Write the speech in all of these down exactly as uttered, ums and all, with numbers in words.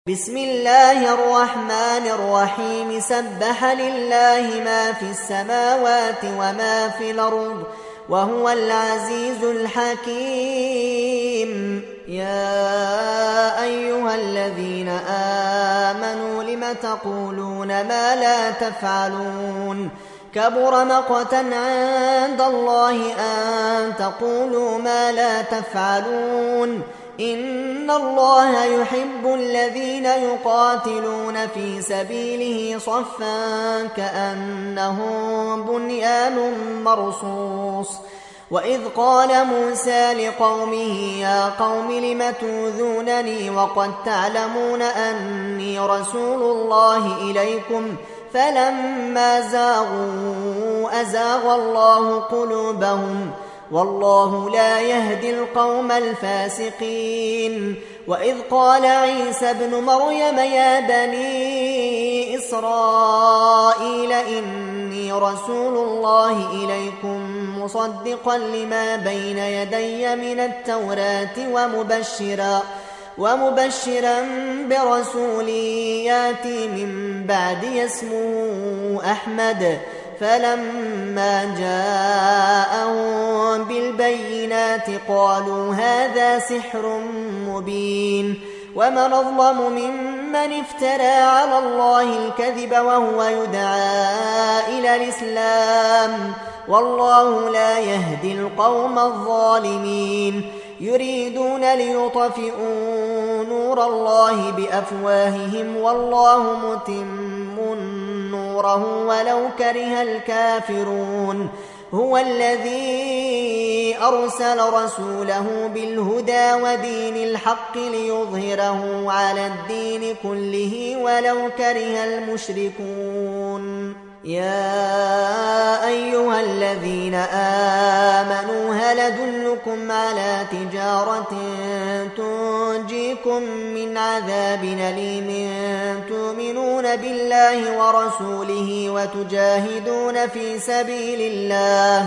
بسم الله الرحمن الرحيم سبح لله ما في السماوات وما في الأرض وهو العزيز الحكيم. يا أيها الذين آمنوا لم تقولون ما لا تفعلون كبر مقتا عند الله أن تقولوا ما لا تفعلون. إن الله يحب الذين يقاتلون في سبيله صفا كأنهم بنيان مرصوص. وإذ قال موسى لقومه يا قوم لم توذونني وقد تعلمون أني رسول الله إليكم فلما زاغوا أزاغ الله قلوبهم والله لا يهدي القوم الفاسقين. وإذ قال عيسى ابن مريم يا بني إسرائيل إني رسول الله إليكم مصدقا لما بين يدي من التوراة ومبشرا ومبشرا برسول ياتي من بعدي اسمه أحمد. فلما جاءهم بالبينات قالوا هذا سحر مبين. ومن أظلم ممن افترى على الله الكذب وهو يدعى إلى الإسلام والله لا يهدي القوم الظالمين. يريدون ليطفئوا نور الله بأفواههم والله متم نوره ولو كره الكافرون. هو الذي أرسل رسوله بالهدى ودين الحق ليظهره على الدين كله ولو كره المشركون. يا أيها الذين آمنوا هل أدلكم على تجارة تنجيكم من عذاب أليم تؤمنون بالله ورسوله وتجاهدون في سبيل الله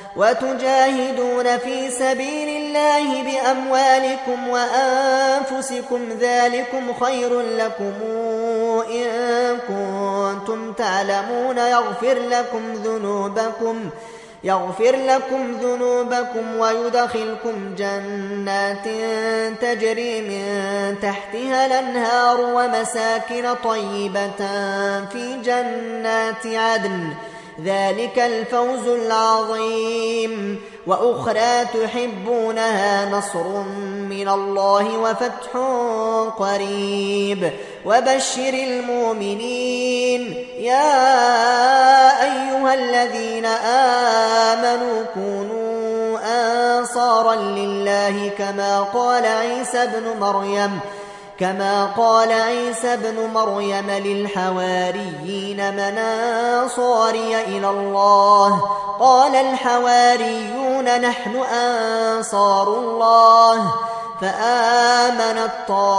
وتجاهدون في سبيل الله بأموالكم وأنفسكم ذلكم خير لكم إن كنتم تعلمون يغفر لكم ذنوبكم يغفر لكم ذنوبكم ويدخلكم جنات تجري من تحتها الأنهار ومساكن طيبة في جنات عدن ذلك الفوز العظيم. وأخرى تحبونها نصر من الله وفتح قريب وبشر المؤمنين. يا أيها الذين آمنوا كونوا أنصارا لله كما قال عيسى ابن مريم كما قال عيسى ابن مريم للحواريين من أنصاري إلى الله قال الحواريون نحن أنصار الله. فآمنت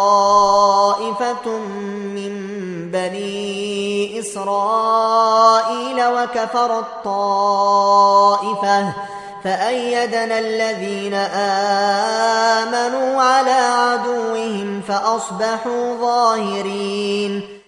طائفة من بني إسرائيل وكفرت طائفة فأيدنا الذين آمنوا على عدوهم فأصبحوا ظاهرين.